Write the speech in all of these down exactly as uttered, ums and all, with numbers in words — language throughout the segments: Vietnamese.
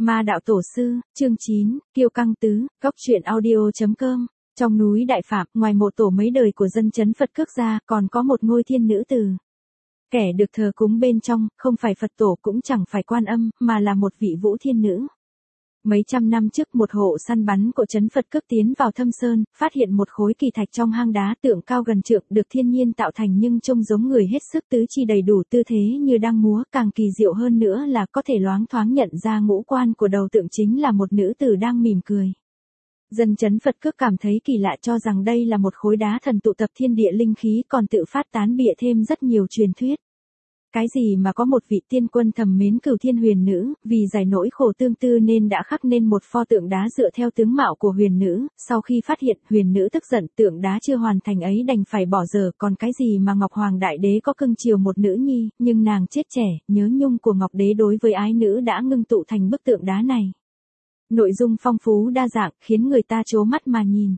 Ma đạo tổ sư, chương chín, Kiêu Căng Tứ, góc truyện audio chấm com. Trong núi Đại Phạm, ngoài mộ tổ mấy đời của dân chấn Phật Cước ra, còn có một ngôi thiên nữ từ. Kẻ được thờ cúng bên trong, không phải Phật tổ cũng chẳng phải Quan Âm, mà là một vị vũ thiên nữ. Mấy trăm năm trước một hộ săn bắn của trấn Phật Cước tiến vào thâm sơn, phát hiện một khối kỳ thạch trong hang đá tượng cao gần trượng được thiên nhiên tạo thành nhưng trông giống người hết sức tứ chi đầy đủ tư thế như đang múa, càng kỳ diệu hơn nữa là có thể loáng thoáng nhận ra ngũ quan của đầu tượng chính là một nữ tử đang mỉm cười. Dân chấn Phật Cước cảm thấy kỳ lạ cho rằng đây là một khối đá thần tụ tập thiên địa linh khí còn tự phát tán bịa thêm rất nhiều truyền thuyết. Cái gì mà có một vị tiên quân thầm mến Cửu Thiên Huyền Nữ, vì giải nỗi khổ tương tư nên đã khắc nên một pho tượng đá dựa theo tướng mạo của huyền nữ, sau khi phát hiện huyền nữ tức giận tượng đá chưa hoàn thành ấy đành phải bỏ dở, còn cái gì mà Ngọc Hoàng Đại Đế có cưng chiều một nữ nhi, nhưng nàng chết trẻ, nhớ nhung của Ngọc Đế đối với ái nữ đã ngưng tụ thành bức tượng đá này. Nội dung phong phú đa dạng, khiến người ta trố mắt mà nhìn.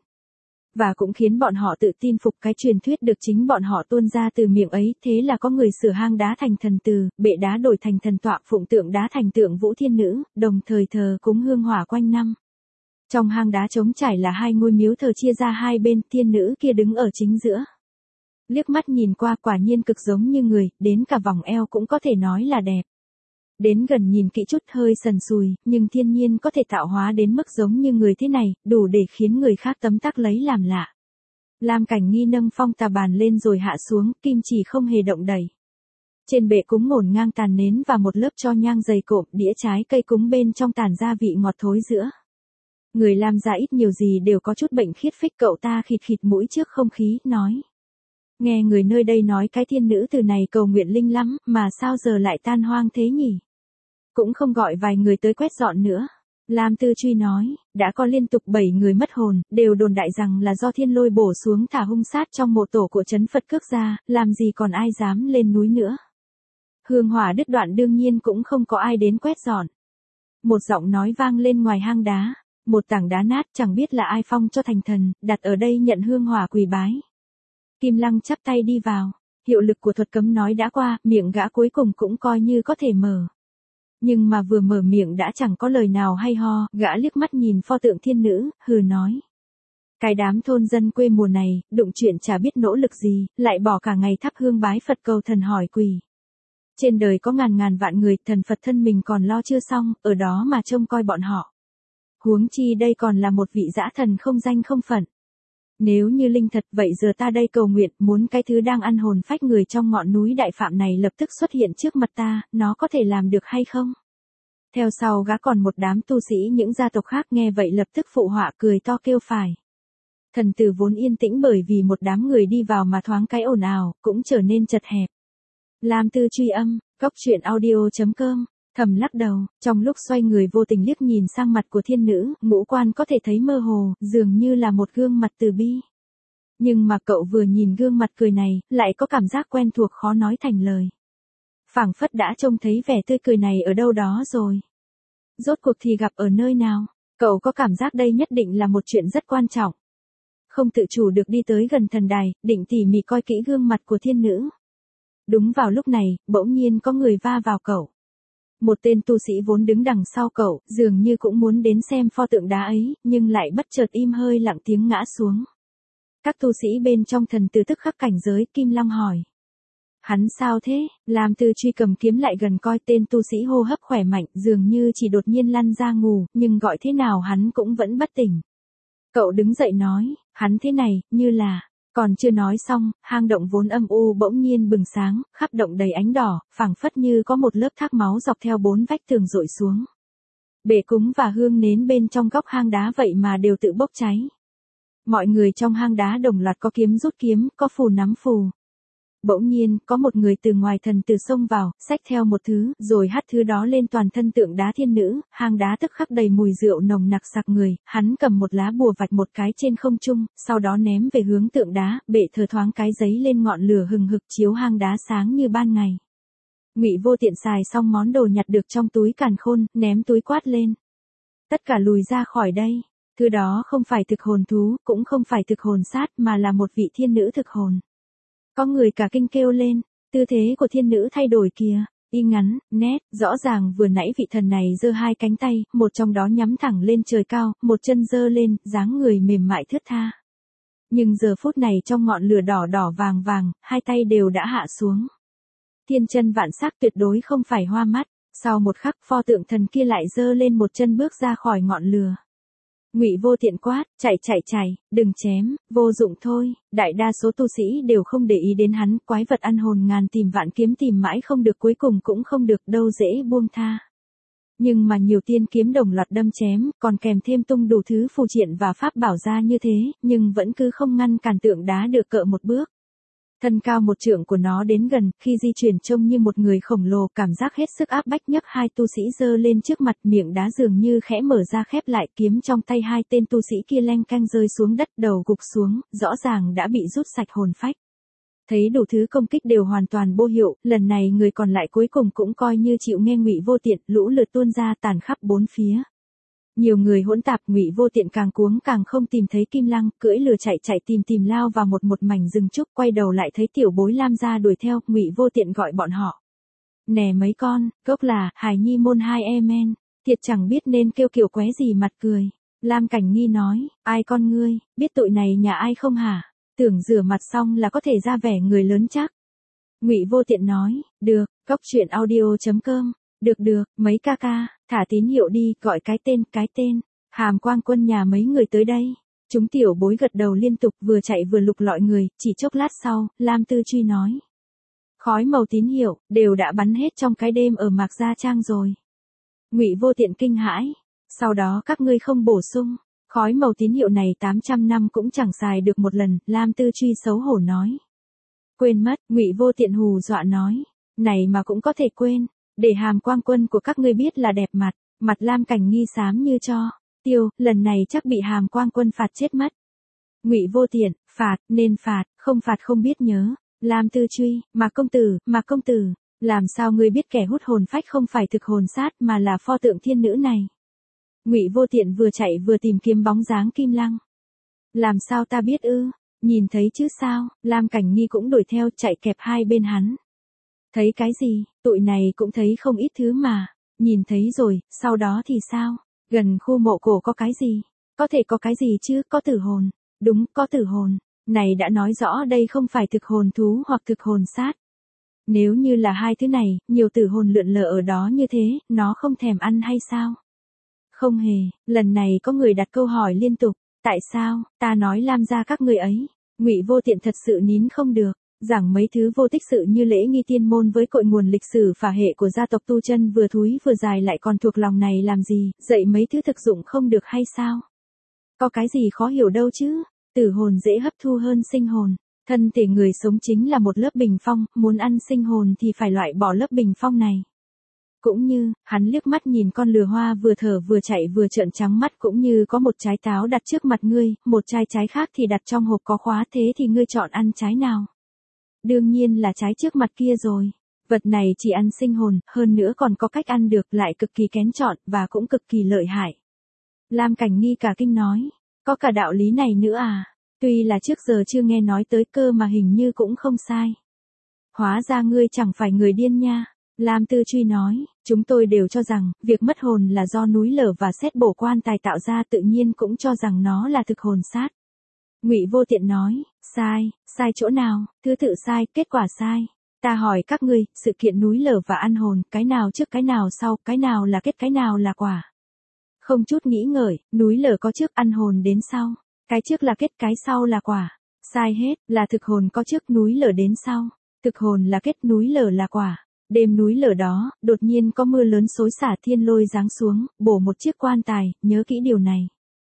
Và cũng khiến bọn họ tự tin phục cái truyền thuyết được chính bọn họ tuôn ra từ miệng ấy, thế là có người sửa hang đá thành thần từ, bệ đá đổi thành thần tọa, phụng tượng đá thành tượng vũ thiên nữ, đồng thời thờ cúng hương hỏa quanh năm. Trong hang đá trống trải là hai ngôi miếu thờ chia ra hai bên, thiên nữ kia đứng ở chính giữa. Liếc mắt nhìn qua quả nhiên cực giống như người, đến cả vòng eo cũng có thể nói là đẹp. Đến gần nhìn kỹ chút hơi sần sùi, nhưng thiên nhiên có thể tạo hóa đến mức giống như người thế này, đủ để khiến người khác tấm tắc lấy làm lạ. Lam Cảnh Nghi nâng phong tà bàn lên rồi hạ xuống, kim chỉ không hề động đậy. Trên bệ cúng ngổn ngang tàn nến và một lớp tro nhang dày cộm, đĩa trái cây cúng bên trong tàn ra vị ngọt thối giữa. Người Lam gia ít nhiều gì đều có chút bệnh khiết phích, cậu ta khịt khịt mũi trước không khí, nói. Nghe người nơi đây nói cái thiên nữ từ này cầu nguyện linh lắm, mà sao giờ lại tan hoang thế nhỉ? Cũng không gọi vài người tới quét dọn nữa. Lam Tư Truy nói, đã có liên tục bảy người mất hồn, đều đồn đại rằng là do thiên lôi bổ xuống thả hung sát trong mộ tổ của trấn Phật Cước ra, làm gì còn ai dám lên núi nữa. Hương hỏa đứt đoạn đương nhiên cũng không có ai đến quét dọn. Một giọng nói vang lên ngoài hang đá, một tảng đá nát chẳng biết là ai phong cho thành thần, đặt ở đây nhận hương hỏa quỳ bái. Kim Lăng chắp tay đi vào, hiệu lực của thuật cấm nói đã qua, miệng gã cuối cùng cũng coi như có thể mở. Nhưng mà vừa mở miệng đã chẳng có lời nào hay ho, gã liếc mắt nhìn pho tượng thiên nữ, hừ nói. Cái đám thôn dân quê mùa này, đụng chuyện chả biết nỗ lực gì, lại bỏ cả ngày thắp hương bái Phật cầu thần hỏi quỳ. Trên đời có ngàn ngàn vạn người, thần Phật thân mình còn lo chưa xong, ở đó mà trông coi bọn họ. Huống chi đây còn là một vị dã thần không danh không phận. Nếu như linh thật, vậy giờ ta đây cầu nguyện, muốn cái thứ đang ăn hồn phách người trong ngọn núi Đại Phạm này lập tức xuất hiện trước mặt ta, nó có thể làm được hay không? Theo sau gã còn một đám tu sĩ những gia tộc khác nghe vậy lập tức phụ họa cười to kêu phải. Thần tử vốn yên tĩnh bởi vì một đám người đi vào mà thoáng cái ồn ào, cũng trở nên chật hẹp. Lam Tư Truy âm, góc truyện audio chấm com. Thầm lắc đầu, trong lúc xoay người vô tình liếc nhìn sang mặt của thiên nữ, ngũ quan có thể thấy mơ hồ, dường như là một gương mặt từ bi. Nhưng mà cậu vừa nhìn gương mặt cười này, lại có cảm giác quen thuộc khó nói thành lời. Phảng phất đã trông thấy vẻ tươi cười này ở đâu đó rồi. Rốt cuộc thì gặp ở nơi nào? Cậu có cảm giác đây nhất định là một chuyện rất quan trọng. Không tự chủ được đi tới gần thần đài, định tỉ mỉ coi kỹ gương mặt của thiên nữ. Đúng vào lúc này, bỗng nhiên có người va vào cậu. Một tên tu sĩ vốn đứng đằng sau cậu, dường như cũng muốn đến xem pho tượng đá ấy, nhưng lại bất chợt im hơi lặng tiếng ngã xuống. Các tu sĩ bên trong thần từ tức khắc cảnh giới, Kim Long hỏi. Hắn sao thế? Lam Tư Truy cầm kiếm lại gần coi tên tu sĩ hô hấp khỏe mạnh, dường như chỉ đột nhiên lăn ra ngủ, nhưng gọi thế nào hắn cũng vẫn bất tỉnh. Cậu đứng dậy nói, hắn thế này, như là... Còn chưa nói xong, hang động vốn âm u bỗng nhiên bừng sáng, khắp động đầy ánh đỏ, phảng phất như có một lớp thác máu dọc theo bốn vách tường dội xuống. Bệ cúng và hương nến bên trong góc hang đá vậy mà đều tự bốc cháy. Mọi người trong hang đá đồng loạt có kiếm rút kiếm, có phù nắm phù. Bỗng nhiên, có một người từ ngoài thần từ xông vào, xách theo một thứ, rồi hắt thứ đó lên toàn thân tượng đá thiên nữ, hang đá tức khắc đầy mùi rượu nồng nặc sặc người, hắn cầm một lá bùa vạch một cái trên không trung, sau đó ném về hướng tượng đá, bệ thờ thoáng cái giấy lên ngọn lửa hừng hực chiếu hang đá sáng như ban ngày. Ngụy Vô Tiện xài xong món đồ nhặt được trong túi càn khôn, ném túi quát lên. Tất cả lùi ra khỏi đây, thứ đó không phải thực hồn thú, cũng không phải thực hồn sát mà là một vị thiên nữ thực hồn. Có người cả kinh kêu lên, tư thế của thiên nữ thay đổi kìa, y ngắn, nét, rõ ràng vừa nãy vị thần này giơ hai cánh tay, một trong đó nhắm thẳng lên trời cao, một chân giơ lên, dáng người mềm mại thướt tha. Nhưng giờ phút này trong ngọn lửa đỏ đỏ vàng vàng, hai tay đều đã hạ xuống. Thiên chân vạn sắc tuyệt đối không phải hoa mắt, sau một khắc pho tượng thần kia lại giơ lên một chân bước ra khỏi ngọn lửa. Ngụy Vô Tiện quát, chạy chạy chạy, đừng chém, vô dụng thôi, đại đa số tu sĩ đều không để ý đến hắn, quái vật ăn hồn ngàn tìm vạn kiếm tìm mãi không được cuối cùng cũng không được đâu dễ buông tha. Nhưng mà nhiều tiên kiếm đồng loạt đâm chém, còn kèm thêm tung đủ thứ phù triện và pháp bảo ra như thế, nhưng vẫn cứ không ngăn cản tượng đá được cỡ một bước. Thân cao một trượng của nó đến gần, khi di chuyển trông như một người khổng lồ, cảm giác hết sức áp bách nhấc hai tu sĩ giơ lên trước mặt, miệng đá dường như khẽ mở ra khép lại, kiếm trong tay hai tên tu sĩ kia leng canh rơi xuống đất, đầu gục xuống, rõ ràng đã bị rút sạch hồn phách. Thấy đủ thứ công kích đều hoàn toàn vô hiệu, lần này người còn lại cuối cùng cũng coi như chịu nghe Ngụy Vô Tiện, lũ lượt tuôn ra tàn khắp bốn phía. Nhiều người hỗn tạp, Ngụy Vô Tiện càng cuống càng không tìm thấy Kim Lăng, cưỡi lừa chạy chạy tìm tìm lao vào một một mảnh rừng trúc, quay đầu lại thấy Tiểu Bối Lam gia đuổi theo, Ngụy Vô Tiện gọi bọn họ. Nè mấy con, gốc là, hài nhi môn hai em men, thiệt chẳng biết nên kêu kiểu qué gì mặt cười. Lam Cảnh Nghi nói, ai con ngươi, biết tội này nhà ai không hả? Tưởng rửa mặt xong là có thể ra vẻ người lớn chắc. Ngụy Vô Tiện nói, được, góc truyện audio chấm com. Được được, mấy ca ca, thả tín hiệu đi, gọi cái tên, cái tên. Hàm Quang Quân nhà mấy người tới đây. Chúng tiểu bối gật đầu liên tục, vừa chạy vừa lục lọi người, chỉ chốc lát sau, Lam Tư Truy nói. Khói màu tín hiệu, đều đã bắn hết trong cái đêm ở Mạc Gia Trang rồi. Ngụy Vô Tiện kinh hãi. Sau đó các ngươi không bổ sung. Khói màu tín hiệu này tám trăm năm cũng chẳng xài được một lần, Lam Tư Truy xấu hổ nói. Quên mất, Ngụy Vô Tiện hù dọa nói. Này mà cũng có thể quên. Để Hàm Quang Quân của các ngươi biết là đẹp mặt, mặt Lam Cảnh Nghi xám như cho. Tiêu, lần này chắc bị Hàm Quang Quân phạt chết mất. Ngụy Vô Tiện, phạt, nên phạt, không phạt không biết nhớ. Lam Tư Truy, Mạc công tử, Mạc công tử, làm sao ngươi biết kẻ hút hồn phách không phải thực hồn sát mà là pho tượng thiên nữ này? Ngụy Vô Tiện vừa chạy vừa tìm kiếm bóng dáng Kim Lăng. Làm sao ta biết ư? Nhìn thấy chứ sao? Lam Cảnh Nghi cũng đuổi theo, chạy kẹp hai bên hắn. Thấy cái gì, tụi này cũng thấy không ít thứ mà. Nhìn thấy rồi, sau đó thì sao? Gần khu mộ cổ có cái gì? Có thể có cái gì chứ, có tử hồn. Đúng, có tử hồn. Này đã nói rõ đây không phải thực hồn thú hoặc thực hồn sát. Nếu như là hai thứ này, nhiều tử hồn lượn lờ ở đó như thế, nó không thèm ăn hay sao? Không hề, lần này có người đặt câu hỏi liên tục. Tại sao, ta nói Lam gia các người ấy. Ngụy Vô Tiện thật sự nín không được. Giảng mấy thứ vô tích sự như lễ nghi tiên môn với cội nguồn lịch sử phả hệ của gia tộc Tu Chân vừa thúi vừa dài lại còn thuộc lòng này làm gì, dạy mấy thứ thực dụng không được hay sao? Có cái gì khó hiểu đâu chứ, tử hồn dễ hấp thu hơn sinh hồn, thân thể người sống chính là một lớp bình phong, muốn ăn sinh hồn thì phải loại bỏ lớp bình phong này. Cũng như, hắn liếc mắt nhìn con lừa hoa vừa thở vừa chạy vừa trợn trắng mắt cũng như có một trái táo đặt trước mặt ngươi, một chai trái khác thì đặt trong hộp có khóa thế thì ngươi chọn ăn trái nào? Đương nhiên là trái trước mặt kia rồi. Vật này chỉ ăn sinh hồn, hơn nữa còn có cách ăn được lại cực kỳ kén chọn và cũng cực kỳ lợi hại. Lam Cảnh Nghi cả kinh nói, có cả đạo lý này nữa à? Tuy là trước giờ chưa nghe nói tới cơ mà hình như cũng không sai. Hóa ra ngươi chẳng phải người điên nha. Lam Tư Truy nói, chúng tôi đều cho rằng, việc mất hồn là do núi lở và xét bổ quan tài tạo ra, tự nhiên cũng cho rằng nó là thực hồn sát. Ngụy Vô Tiện nói, sai, sai chỗ nào, thứ tự sai, kết quả sai. Ta hỏi các ngươi, sự kiện núi lở và ăn hồn, cái nào trước cái nào sau, cái nào là kết cái nào là quả. Không chút nghĩ ngợi, núi lở có trước ăn hồn đến sau, cái trước là kết cái sau là quả. Sai hết, là thực hồn có trước núi lở đến sau, thực hồn là kết núi lở là quả. Đêm núi lở đó, đột nhiên có mưa lớn xối xả thiên lôi giáng xuống, bổ một chiếc quan tài, nhớ kỹ điều này.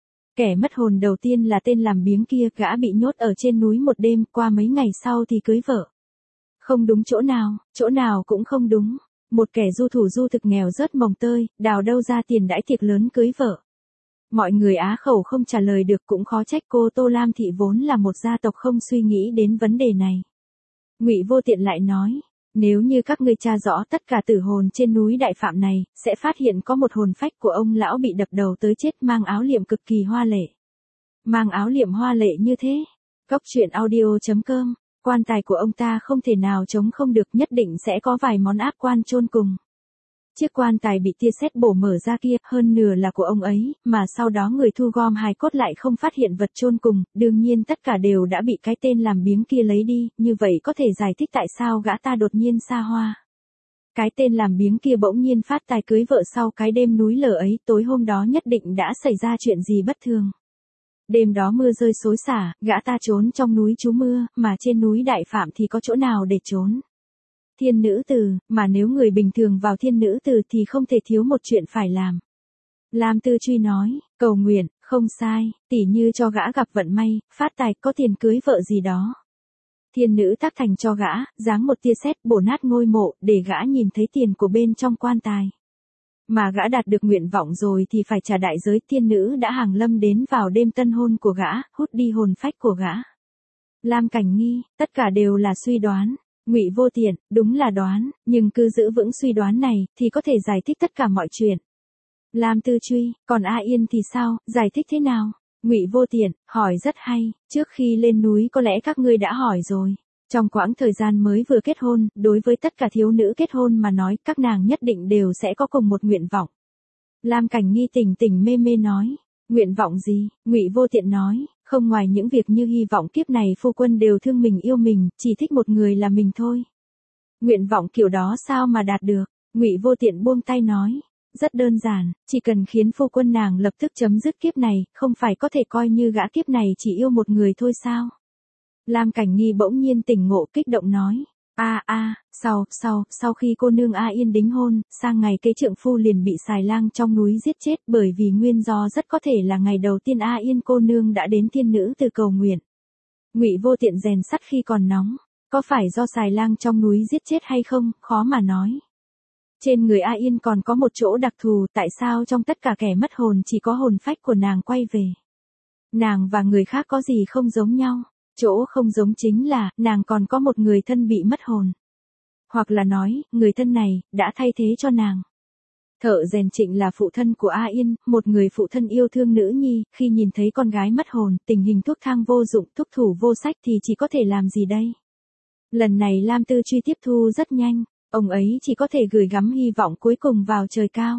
Kẻ mất hồn đầu tiên là tên làm biếng kia, gã bị nhốt ở trên núi một đêm, qua mấy ngày sau thì cưới vợ. Không đúng chỗ nào, chỗ nào cũng không đúng. Một kẻ du thủ du thực nghèo rớt mồng tơi, đào đâu ra tiền đãi tiệc lớn cưới vợ. Mọi người á khẩu không trả lời được, cũng khó trách cô Tô Lam Thị vốn là một gia tộc không suy nghĩ đến vấn đề này. Ngụy Vô Tiện lại nói, nếu như các ngươi tra rõ tất cả tử hồn trên núi Đại Phạm này, sẽ phát hiện có một hồn phách của ông lão bị đập đầu tới chết mang áo liệm cực kỳ hoa lệ. Mang áo liệm hoa lệ như thế. Góc truyện audio chấm com Quan tài của ông ta không thể nào chống không được, nhất định sẽ có vài món áp quan chôn cùng. Chiếc quan tài bị tia sét bổ mở ra kia, hơn nửa là của ông ấy, mà sau đó người thu gom hài cốt lại không phát hiện vật chôn cùng, đương nhiên tất cả đều đã bị cái tên làm biếng kia lấy đi, như vậy có thể giải thích tại sao gã ta đột nhiên xa hoa. Cái tên làm biếng kia bỗng nhiên phát tài cưới vợ sau cái đêm núi lở ấy, tối hôm đó nhất định đã xảy ra chuyện gì bất thường. Đêm đó mưa rơi xối xả, gã ta trốn trong núi trú mưa, mà trên núi Đại Phạm thì có chỗ nào để trốn. Thiên nữ tử, mà nếu người bình thường vào thiên nữ tử thì không thể thiếu một chuyện phải làm. Lam Tư Truy nói, cầu nguyện, không sai, tỉ như cho gã gặp vận may, phát tài, có tiền cưới vợ gì đó. Thiên nữ tác thành cho gã, giáng một tia sét bổ nát ngôi mộ, để gã nhìn thấy tiền của bên trong quan tài. Mà gã đạt được nguyện vọng rồi thì phải trả đại giới. Thiên nữ đã hàng lâm đến vào đêm tân hôn của gã, hút đi hồn phách của gã. Lam Cảnh Nghi, tất cả đều là suy đoán. Ngụy Vô Tiện, đúng là đoán, nhưng cứ giữ vững suy đoán này, thì có thể giải thích tất cả mọi chuyện. Lam Tư Truy, còn A Yên thì sao, giải thích thế nào? Ngụy Vô Tiện, hỏi rất hay, trước khi lên núi có lẽ các ngươi đã hỏi rồi. Trong quãng thời gian mới vừa kết hôn, đối với tất cả thiếu nữ kết hôn mà nói, các nàng nhất định đều sẽ có cùng một nguyện vọng. Lam Cảnh Nghi tỉnh tỉnh mê mê nói, nguyện vọng gì? Ngụy Vô Tiện nói, không ngoài những việc như hy vọng kiếp này phu quân đều thương mình yêu mình, chỉ thích một người là mình thôi. Nguyện vọng kiểu đó sao mà đạt được? Ngụy Vô Tiện buông tay nói, rất đơn giản, chỉ cần khiến phu quân nàng lập tức chấm dứt kiếp này, không phải có thể coi như gã kiếp này chỉ yêu một người thôi sao? Lam Cảnh Nghi bỗng nhiên tỉnh ngộ, kích động nói, a a, sau, sau, sau khi cô nương A Yên đính hôn, sang ngày kế trượng phu liền bị xài lang trong núi giết chết, bởi vì nguyên do rất có thể là ngày đầu tiên A Yên cô nương đã đến thiên nữ từ cầu nguyện. Ngụy Vô Tiện rèn sắt khi còn nóng, có phải do xài lang trong núi giết chết hay không, khó mà nói. Trên người A Yên còn có một chỗ đặc thù, tại sao trong tất cả kẻ mất hồn chỉ có hồn phách của nàng quay về. Nàng và người khác có gì không giống nhau? Chỗ không giống chính là, nàng còn có một người thân bị mất hồn. Hoặc là nói, người thân này, đã thay thế cho nàng. Thợ rèn Trịnh là phụ thân của A Yên, một người phụ thân yêu thương nữ nhi, khi nhìn thấy con gái mất hồn, tình hình thuốc thang vô dụng, thuốc thủ vô sách thì chỉ có thể làm gì đây? Lần này Lam Tư Truy tiếp thu rất nhanh, ông ấy chỉ có thể gửi gắm hy vọng cuối cùng vào trời cao.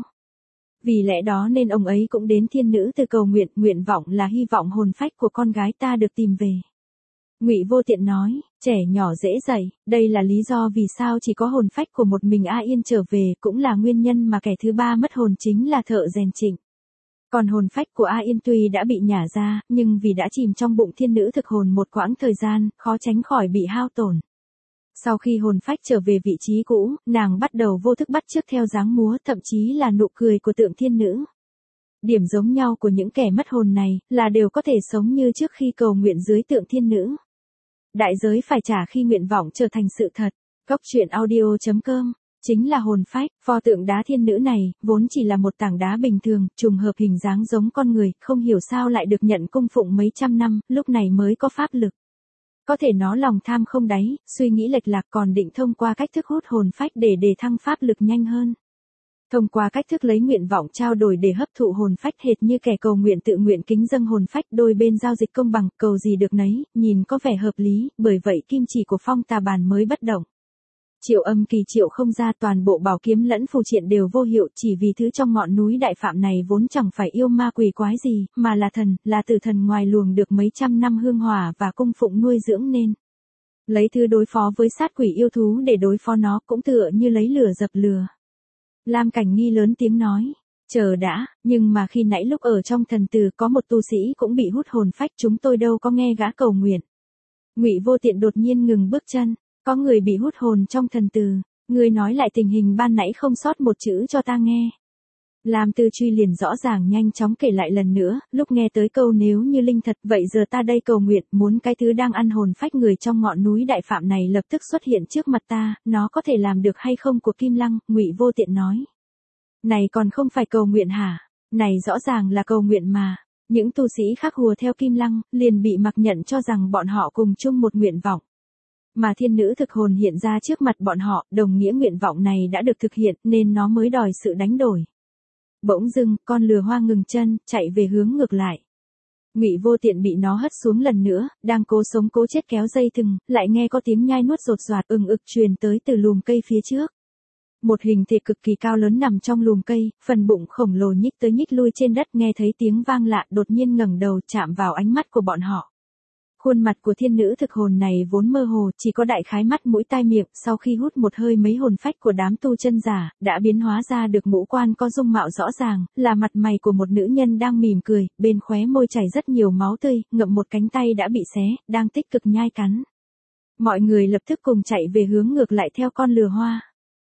Vì lẽ đó nên ông ấy cũng đến thiên nữ từ cầu nguyện, nguyện vọng là hy vọng hồn phách của con gái ta được tìm về. Ngụy Vô Tiện nói, trẻ nhỏ dễ dạy, đây là lý do vì sao chỉ có hồn phách của một mình A Yên trở về, cũng là nguyên nhân mà kẻ thứ ba mất hồn chính là thợ rèn Trịnh. Còn hồn phách của A Yên tuy đã bị nhả ra, nhưng vì đã chìm trong bụng thiên nữ thực hồn một quãng thời gian, khó tránh khỏi bị hao tổn. Sau khi hồn phách trở về vị trí cũ, nàng bắt đầu vô thức bắt chước theo dáng múa, thậm chí là nụ cười của tượng thiên nữ. Điểm giống nhau của những kẻ mất hồn này, là đều có thể sống như trước khi cầu nguyện dưới tượng thiên nữ. Đại giới phải trả khi nguyện vọng trở thành sự thật. Góc truyện audio chấm com, chính là hồn phách. Pho tượng đá thiên nữ này, vốn chỉ là một tảng đá bình thường, trùng hợp hình dáng giống con người, không hiểu sao lại được nhận cung phụng mấy trăm năm, lúc này mới có pháp lực. Có thể nó lòng tham không đáy, suy nghĩ lệch lạc, còn định thông qua cách thức hút hồn phách để đề thăng pháp lực nhanh hơn. Thông qua cách thức lấy nguyện vọng trao đổi để hấp thụ hồn phách, hệt như kẻ cầu nguyện tự nguyện kính dâng hồn phách, đôi bên giao dịch công bằng, cầu gì được nấy, nhìn có vẻ hợp lý, bởi vậy kim chỉ của Phong Tà Bàn mới bất động. Triệu âm kỳ triệu không ra, toàn bộ bảo kiếm lẫn phù triện đều vô hiệu, chỉ vì thứ trong ngọn núi Đại Phạm này vốn chẳng phải yêu ma quỷ quái gì, mà là thần, là tử thần ngoài luồng được mấy trăm năm hương hỏa và cung phụng nuôi dưỡng nên. Lấy thứ đối phó với sát quỷ yêu thú để đối phó nó, cũng tựa như lấy lửa dập lửa. Lam Cảnh Nghi lớn tiếng nói, chờ đã, nhưng mà khi nãy lúc ở trong thần từ có một tu sĩ cũng bị hút hồn phách, chúng tôi đâu có nghe gã cầu nguyện. Ngụy Vô Tiện đột nhiên ngừng bước chân, có người bị hút hồn trong thần từ, người nói lại tình hình ban nãy không sót một chữ cho ta nghe. Lam Tư Truy liền rõ ràng nhanh chóng kể lại lần nữa, lúc nghe tới câu nếu như linh thật, vậy giờ ta đây cầu nguyện, muốn cái thứ đang ăn hồn phách người trong ngọn núi Đại Phạm này lập tức xuất hiện trước mặt ta, nó có thể làm được hay không của Kim Lăng, Ngụy Vô Tiện nói. Này còn không phải cầu nguyện hả? Này rõ ràng là cầu nguyện mà. Những tu sĩ khác hùa theo Kim Lăng, liền bị mặc nhận cho rằng bọn họ cùng chung một nguyện vọng. Mà thiên nữ thực hồn hiện ra trước mặt bọn họ, đồng nghĩa nguyện vọng này đã được thực hiện, nên nó mới đòi sự đánh đổi. Bỗng dưng, con lừa hoa ngừng chân, chạy về hướng ngược lại. Ngụy Vô Tiện bị nó hất xuống lần nữa, đang cố sống cố chết kéo dây thừng, lại nghe có tiếng nhai nuốt rột rạt ừng ực truyền tới từ lùm cây phía trước. Một hình thể cực kỳ cao lớn nằm trong lùm cây, phần bụng khổng lồ nhích tới nhích lui trên đất, nghe thấy tiếng vang lạ đột nhiên ngẩng đầu chạm vào ánh mắt của bọn họ. Khuôn mặt của thiên nữ thực hồn này vốn mơ hồ, chỉ có đại khái mắt mũi tai miệng, sau khi hút một hơi mấy hồn phách của đám tu chân giả, đã biến hóa ra được ngũ quan có dung mạo rõ ràng, là mặt mày của một nữ nhân đang mỉm cười, bên khóe môi chảy rất nhiều máu tươi, ngậm một cánh tay đã bị xé, đang tích cực nhai cắn. Mọi người lập tức cùng chạy về hướng ngược lại theo con lừa hoa.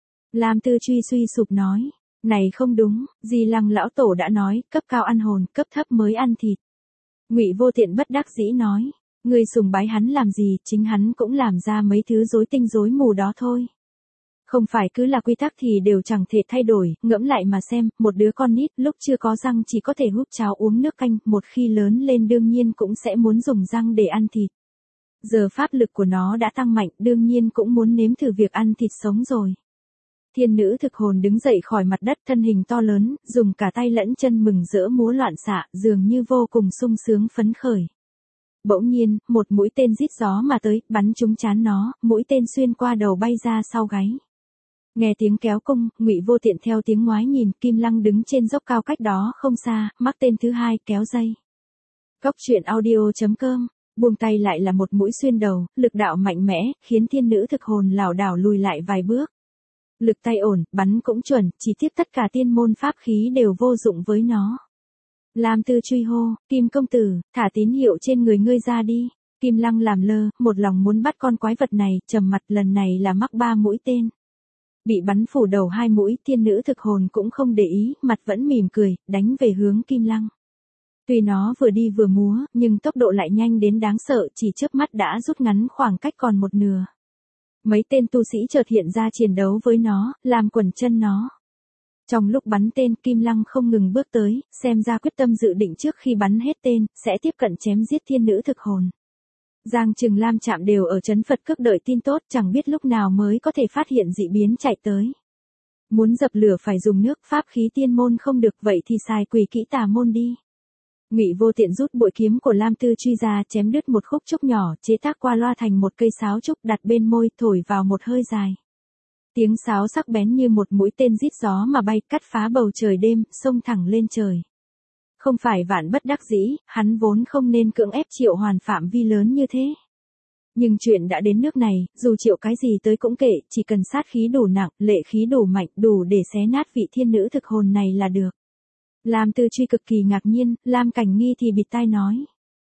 Lam Tư Truy suy sụp nói, này không đúng, Di Lăng lão tổ đã nói, cấp cao ăn hồn, cấp thấp mới ăn thịt. Ngụy Vô Tiện bất đắc dĩ nói, người sùng bái hắn làm gì, chính hắn cũng làm ra mấy thứ rối tinh rối mù đó thôi. Không phải cứ là quy tắc thì đều chẳng thể thay đổi, ngẫm lại mà xem, một đứa con nít lúc chưa có răng chỉ có thể húp cháo uống nước canh, một khi lớn lên đương nhiên cũng sẽ muốn dùng răng để ăn thịt. Giờ pháp lực của nó đã tăng mạnh, đương nhiên cũng muốn nếm thử việc ăn thịt sống rồi. Thiên nữ thực hồn đứng dậy khỏi mặt đất, thân hình to lớn, dùng cả tay lẫn chân mừng rỡ múa loạn xạ, dường như vô cùng sung sướng phấn khởi. Bỗng nhiên, một mũi tên rít gió mà tới, bắn trúng trán nó, mũi tên xuyên qua đầu bay ra sau gáy. Nghe tiếng kéo cung, Ngụy Vô Tiện theo tiếng ngoái nhìn, Kim Lăng đứng trên dốc cao cách đó không xa, mắc tên thứ hai, kéo dây. Góc truyện audio chấm com, buông tay lại là một mũi xuyên đầu, lực đạo mạnh mẽ, khiến thiên nữ thực hồn lảo đảo lùi lại vài bước. Lực tay ổn, bắn cũng chuẩn, chỉ tiếc tất cả tiên môn pháp khí đều vô dụng với nó. Lam Tư Truy hô, Kim công tử, thả tín hiệu trên người ngươi ra đi. Kim Lăng làm lơ, một lòng muốn bắt con quái vật này, trầm mặt lần này là mắc ba mũi tên. Bị bắn phủ đầu hai mũi, thiên nữ thực hồn cũng không để ý, mặt vẫn mỉm cười, đánh về hướng Kim Lăng. Tuy nó vừa đi vừa múa, nhưng tốc độ lại nhanh đến đáng sợ, chỉ chớp mắt đã rút ngắn khoảng cách còn một nửa. Mấy tên tu sĩ chợt hiện ra chiến đấu với nó, làm quẩn chân nó. Trong lúc bắn tên, Kim Lăng không ngừng bước tới, xem ra quyết tâm dự định trước khi bắn hết tên, sẽ tiếp cận chém giết thiên nữ thực hồn. Giang Trừng Lam Trạm đều ở trấn Phật Cước đợi tin tốt, chẳng biết lúc nào mới có thể phát hiện dị biến chạy tới. Muốn dập lửa phải dùng nước, pháp khí tiên môn không được, vậy thì xài quỷ kỹ tà môn đi. Ngụy Vô Tiện rút bội kiếm của Lam Tư Truy ra, chém đứt một khúc trúc nhỏ, chế tác qua loa thành một cây sáo trúc, đặt bên môi, thổi vào một hơi dài. Tiếng sáo sắc bén như một mũi tên rít gió mà bay, cắt phá bầu trời đêm, xông thẳng lên trời. Không phải vạn bất đắc dĩ, hắn vốn không nên cưỡng ép Triệu Hoàn phạm vi lớn như thế. Nhưng chuyện đã đến nước này, dù Triệu cái gì tới cũng kệ, chỉ cần sát khí đủ nặng, lệ khí đủ mạnh, đủ để xé nát vị thiên nữ thực hồn này là được. Lam Tư Truy cực kỳ ngạc nhiên, Lam Cảnh Nghi thì bịt tai nói.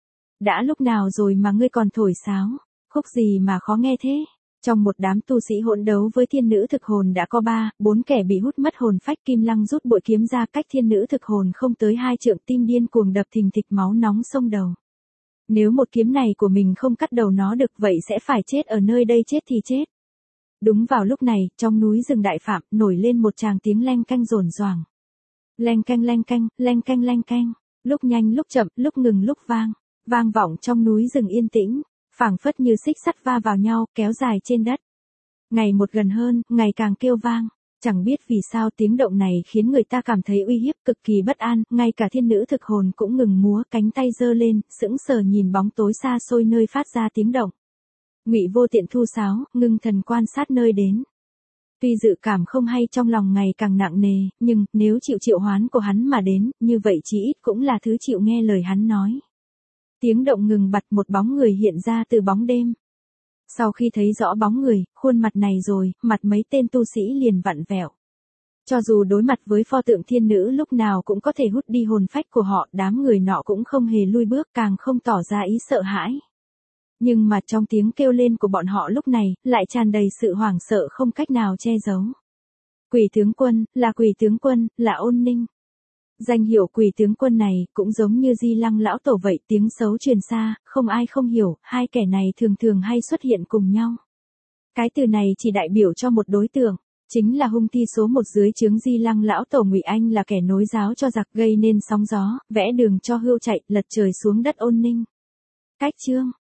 Đã lúc nào rồi mà ngươi còn thổi sáo, khúc gì mà khó nghe thế? Trong một đám tu sĩ hỗn đấu với thiên nữ thực hồn đã có ba, bốn kẻ bị hút mất hồn phách. Kim Lăng rút bội kiếm ra cách thiên nữ thực hồn không tới hai trượng, tim điên cuồng đập thình thịch, máu nóng xông đầu. Nếu một kiếm này của mình không cắt đầu nó được vậy sẽ phải chết ở nơi đây, chết thì chết. Đúng vào lúc này, trong núi rừng Đại Phạm nổi lên một tràng tiếng leng canh rồn roàng. Leng canh leng canh, leng canh leng canh, lúc nhanh lúc chậm, lúc ngừng lúc vang, vang vọng trong núi rừng yên tĩnh, phảng phất như xích sắt va vào nhau, kéo dài trên đất. Ngày một gần hơn, ngày càng kêu vang, chẳng biết vì sao tiếng động này khiến người ta cảm thấy uy hiếp, cực kỳ bất an, ngay cả thiên nữ thực hồn cũng ngừng múa, cánh tay giơ lên, sững sờ nhìn bóng tối xa xôi nơi phát ra tiếng động. Ngụy Vô Tiện thu sáo, ngưng thần quan sát nơi đến. Tuy dự cảm không hay trong lòng ngày càng nặng nề, nhưng nếu chịu triệu hoán của hắn mà đến, như vậy chí ít cũng là thứ chịu nghe lời hắn nói. Tiếng động ngừng bặt, một bóng người hiện ra từ bóng đêm. Sau khi thấy rõ bóng người, khuôn mặt này rồi, mặt mấy tên tu sĩ liền vặn vẹo. Cho dù đối mặt với pho tượng thiên nữ lúc nào cũng có thể hút đi hồn phách của họ, đám người nọ cũng không hề lui bước, càng không tỏ ra ý sợ hãi. Nhưng mà trong tiếng kêu lên của bọn họ lúc này, lại tràn đầy sự hoảng sợ không cách nào che giấu. Quỷ tướng quân, là quỷ tướng quân, là Ôn Ninh. Danh hiệu quỷ tướng quân này, cũng giống như Di Lăng lão tổ vậy, tiếng xấu truyền xa, không ai không hiểu, hai kẻ này thường thường hay xuất hiện cùng nhau. Cái từ này chỉ đại biểu cho một đối tượng, chính là hung thi số một dưới trướng Di Lăng lão tổ Ngụy Anh, là kẻ nối giáo cho giặc, gây nên sóng gió, vẽ đường cho hươu chạy, lật trời xuống đất Ôn Ninh. Cách chương